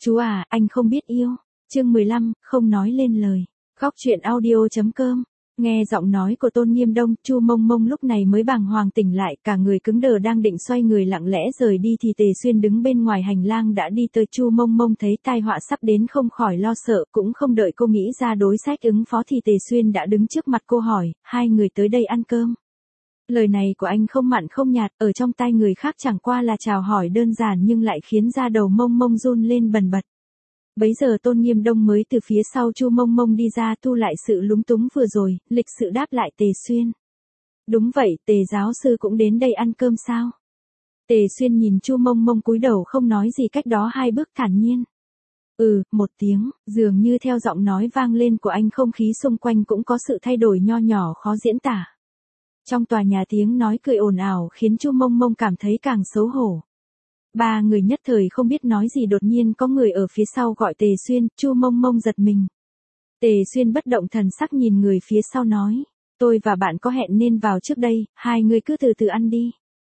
Chú à, anh không biết yêu. Chương 15, không nói lên lời. Góc truyện audio.com. Nghe giọng nói của Tôn Nghiêm Đông, Chu Mông Mông lúc này mới bàng hoàng tỉnh lại, cả người cứng đờ đang định xoay người lặng lẽ rời đi thì Tề Xuyên đứng bên ngoài hành lang đã đi tới. Chu Mông Mông thấy tai họa sắp đến không khỏi lo sợ, cũng không đợi cô nghĩ ra đối sách ứng phó thì Tề Xuyên đã đứng trước mặt cô hỏi, hai người tới đây ăn cơm. Lời này của anh không mặn không nhạt, ở trong tai người khác chẳng qua là chào hỏi đơn giản nhưng lại khiến da đầu Mông Mông run lên bần bật. Bấy giờ Tôn Nghiêm Đông mới từ phía sau Chu Mông Mông đi ra thu lại sự lúng túng vừa rồi, lịch sự đáp lại Tề Xuyên. Đúng vậy, Tề giáo sư cũng đến đây ăn cơm sao? Tề Xuyên nhìn Chu Mông Mông cúi đầu không nói gì, cách đó hai bước thản nhiên. Một tiếng, dường như theo giọng nói vang lên của anh không khí xung quanh cũng có sự thay đổi nho nhỏ khó diễn tả. Trong tòa nhà tiếng nói cười ồn ào khiến Chu Mông Mông cảm thấy càng xấu hổ. Ba người nhất thời không biết nói gì, đột nhiên có người ở phía sau gọi Tề Xuyên, Chu Mông Mông giật mình. Tề Xuyên bất động thần sắc nhìn người phía sau nói, tôi và bạn có hẹn nên vào trước đây, hai người cứ từ từ ăn đi.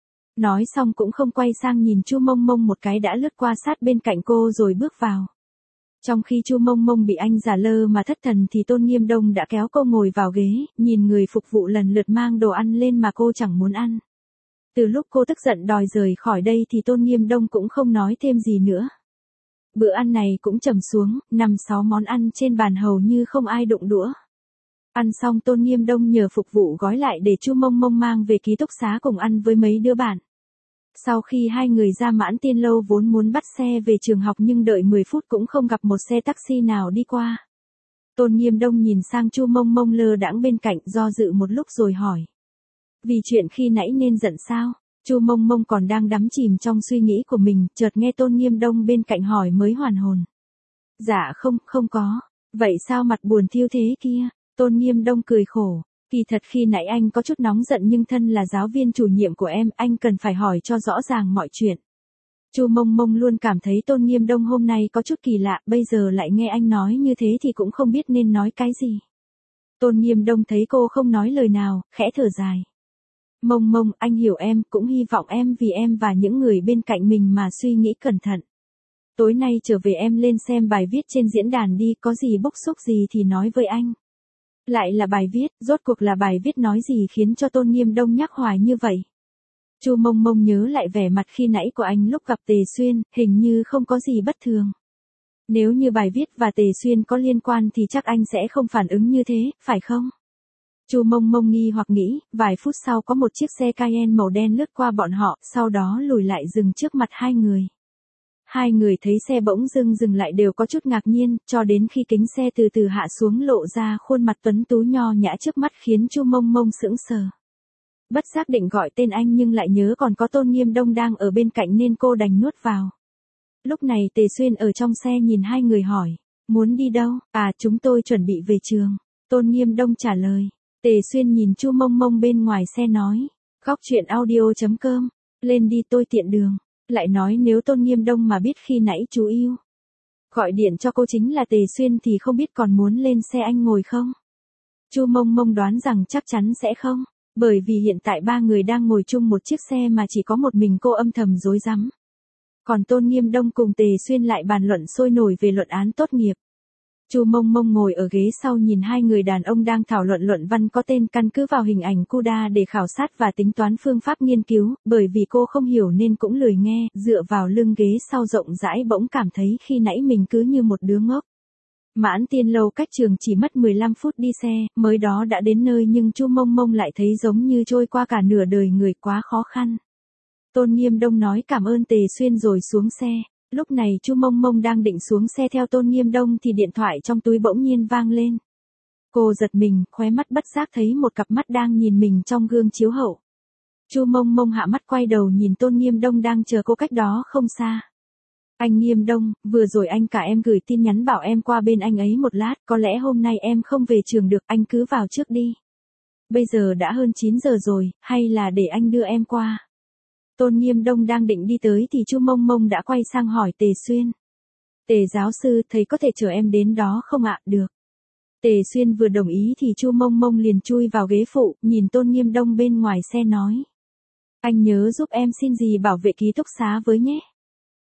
Nói xong cũng không quay sang nhìn Chu Mông Mông một cái đã lướt qua sát bên cạnh cô rồi bước vào. Trong khi Chu Mông Mông bị anh giả lơ mà thất thần thì Tôn Nghiêm Đông đã kéo cô ngồi vào ghế, nhìn người phục vụ lần lượt mang đồ ăn lên mà cô chẳng muốn ăn. Từ lúc cô tức giận đòi rời khỏi đây thì Tôn Nghiêm Đông cũng không nói thêm gì nữa. Bữa ăn này cũng trầm xuống, 5-6 món ăn trên bàn hầu như không ai đụng đũa. Ăn xong Tôn Nghiêm Đông nhờ phục vụ gói lại để Chu Mông Mông mang về ký túc xá cùng ăn với mấy đứa bạn. Sau khi hai người ra Mãn Tiên Lâu vốn muốn bắt xe về trường học nhưng đợi 10 phút cũng không gặp một xe taxi nào đi qua. Tôn Nghiêm Đông nhìn sang Chu Mông Mông lơ đãng bên cạnh, do dự một lúc rồi hỏi. Vì chuyện khi nãy nên giận sao? Chu Mông Mông còn đang đắm chìm trong suy nghĩ của mình, chợt nghe Tôn Nghiêm Đông bên cạnh hỏi mới hoàn hồn. Dạ không có. Vậy sao mặt buồn thiêu thế kia? Tôn Nghiêm Đông cười khổ. Kỳ thật khi nãy anh có chút nóng giận nhưng thân là giáo viên chủ nhiệm của em, anh cần phải hỏi cho rõ ràng mọi chuyện. Chu Mông Mông luôn cảm thấy Tôn Nghiêm Đông hôm nay có chút kỳ lạ, bây giờ lại nghe anh nói như thế thì cũng không biết nên nói cái gì. Tôn Nghiêm Đông thấy cô không nói lời nào, khẽ thở dài. Mông Mông, anh hiểu em, cũng hy vọng em vì em và những người bên cạnh mình mà suy nghĩ cẩn thận. Tối nay trở về em lên xem bài viết trên diễn đàn đi, có gì bức xúc gì thì nói với anh. Lại là bài viết, rốt cuộc là bài viết nói gì khiến cho Tôn Nghiêm Đông nhắc hoài như vậy? Chu Mông Mông nhớ lại vẻ mặt khi nãy của anh lúc gặp Tề Xuyên, hình như không có gì bất thường. Nếu như bài viết và Tề Xuyên có liên quan thì chắc anh sẽ không phản ứng như thế, phải không? Chu Mông Mông nghi hoặc nghĩ, vài phút sau có một chiếc xe Cayenne màu đen lướt qua bọn họ, sau đó lùi lại dừng trước mặt hai người. Hai người thấy xe bỗng dừng lại đều có chút ngạc nhiên, cho đến khi kính xe từ từ hạ xuống lộ ra khuôn mặt tuấn tú nho nhã trước mắt khiến Chu Mông Mông sững sờ. Bất giác định gọi tên anh nhưng lại nhớ còn có Tôn Nghiêm Đông đang ở bên cạnh nên cô đành nuốt vào. Lúc này Tề Xuyên ở trong xe nhìn hai người hỏi, muốn đi đâu? À, chúng tôi chuẩn bị về trường. Tôn Nghiêm Đông trả lời. Tề Xuyên nhìn Chu Mông Mông bên ngoài xe nói, góc truyện audio.com, lên đi tôi tiện đường. Lại nói nếu Tôn Nghiêm Đông mà biết khi nãy chú yêu gọi điện cho cô chính là Tề Xuyên thì không biết còn muốn lên xe anh ngồi không? Chu Mông Mông đoán rằng chắc chắn sẽ không, bởi vì hiện tại ba người đang ngồi chung một chiếc xe mà chỉ có một mình cô âm thầm rối rắm. Còn Tôn Nghiêm Đông cùng Tề Xuyên lại bàn luận sôi nổi về luận án tốt nghiệp. Chu Mông Mông ngồi ở ghế sau nhìn hai người đàn ông đang thảo luận luận văn có tên căn cứ vào hình ảnh CUDA để khảo sát và tính toán phương pháp nghiên cứu, bởi vì cô không hiểu nên cũng lười nghe, dựa vào lưng ghế sau rộng rãi bỗng cảm thấy khi nãy mình cứ như một đứa ngốc. Mãn Tiên Lâu cách trường chỉ mất 15 phút đi xe, mới đó đã đến nơi nhưng Chu Mông Mông lại thấy giống như trôi qua cả nửa đời người, quá khó khăn. Tôn Nghiêm Đông nói cảm ơn Tề Xuyên rồi xuống xe. Lúc này Chu Mông Mông đang định xuống xe theo Tôn Nghiêm Đông thì điện thoại trong túi bỗng nhiên vang lên. Cô giật mình, khóe mắt bất giác thấy một cặp mắt đang nhìn mình trong gương chiếu hậu. Chu Mông Mông hạ mắt quay đầu nhìn Tôn Nghiêm Đông đang chờ cô cách đó không xa. Anh Nghiêm Đông, vừa rồi anh cả em gửi tin nhắn bảo em qua bên anh ấy một lát, có lẽ hôm nay em không về trường được, anh cứ vào trước đi. Bây giờ đã hơn 9 giờ rồi, hay là để anh đưa em qua? Tôn Nghiêm Đông đang định đi tới thì Chu Mông Mông đã quay sang hỏi Tề Xuyên. Tề giáo sư, thầy có thể chở em đến đó không ạ? Được. Tề Xuyên vừa đồng ý thì Chu Mông Mông liền chui vào ghế phụ, nhìn Tôn Nghiêm Đông bên ngoài xe nói. Anh nhớ giúp em xin gì bảo vệ ký túc xá với nhé.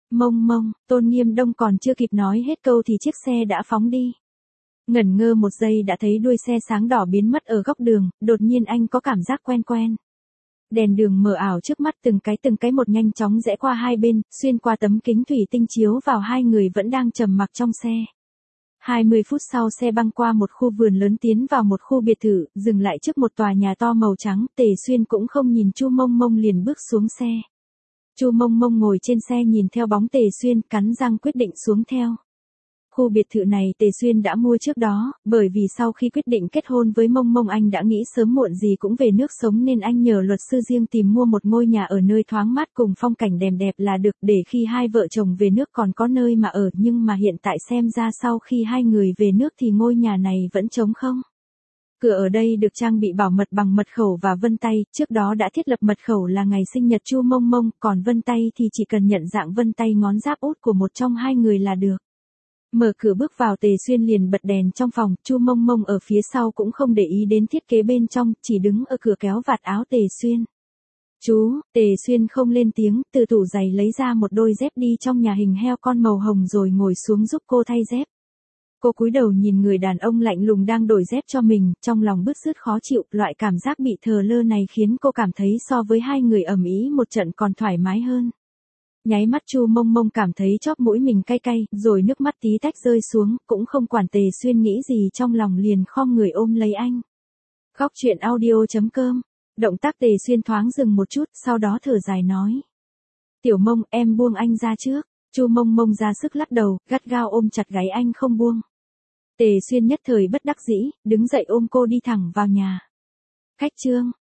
Mông mông, Tôn Nghiêm Đông còn chưa kịp nói hết câu thì chiếc xe đã phóng đi. Ngẩn ngơ một giây đã thấy đuôi xe sáng đỏ biến mất ở góc đường, đột nhiên anh có cảm giác quen quen. Đèn đường mờ ảo trước mắt từng cái một nhanh chóng rẽ qua hai bên, xuyên qua tấm kính thủy tinh chiếu vào hai người vẫn đang trầm mặc trong xe. 20 phút sau xe băng qua một khu vườn lớn tiến vào một khu biệt thự, dừng lại trước một tòa nhà to màu trắng, Tề Xuyên cũng không nhìn Chu Mông Mông liền bước xuống xe. Chu Mông Mông ngồi trên xe nhìn theo bóng Tề Xuyên, cắn răng quyết định xuống theo. Khu biệt thự này Tề Xuyên đã mua trước đó, bởi vì sau khi quyết định kết hôn với Mông Mông anh đã nghĩ sớm muộn gì cũng về nước sống nên anh nhờ luật sư riêng tìm mua một ngôi nhà ở nơi thoáng mát cùng phong cảnh đẹp đẹp là được để khi hai vợ chồng về nước còn có nơi mà ở, nhưng mà hiện tại xem ra sau khi hai người về nước thì ngôi nhà này vẫn trống không. Cửa ở đây được trang bị bảo mật bằng mật khẩu và vân tay, trước đó đã thiết lập mật khẩu là ngày sinh nhật Chu Mông Mông, còn vân tay thì chỉ cần nhận dạng vân tay ngón giáp út của một trong hai người là được. Mở cửa bước vào Tề Xuyên liền bật đèn trong phòng, Chu Mông Mông ở phía sau cũng không để ý đến thiết kế bên trong, chỉ đứng ở cửa kéo vạt áo Tề Xuyên. Chú, Tề Xuyên không lên tiếng, từ tủ giày lấy ra một đôi dép đi trong nhà hình heo con màu hồng rồi ngồi xuống giúp cô thay dép. Cô cúi đầu nhìn người đàn ông lạnh lùng đang đổi dép cho mình, trong lòng bứt rứt khó chịu, loại cảm giác bị thờ lơ này khiến cô cảm thấy so với hai người ầm ĩ một trận còn thoải mái hơn. Nháy mắt Chu Mông Mông cảm thấy chóp mũi mình cay cay, rồi nước mắt tí tách rơi xuống, cũng không quản Tề Xuyên nghĩ gì trong lòng liền khom người ôm lấy anh. Góc truyện audio.com. Động tác Tề Xuyên thoáng dừng một chút, sau đó thở dài nói. Tiểu Mông, em buông anh ra trước. Chu Mông Mông ra sức lắc đầu, gắt gao ôm chặt gáy anh không buông. Tề Xuyên nhất thời bất đắc dĩ, đứng dậy ôm cô đi thẳng vào nhà. Khách trương.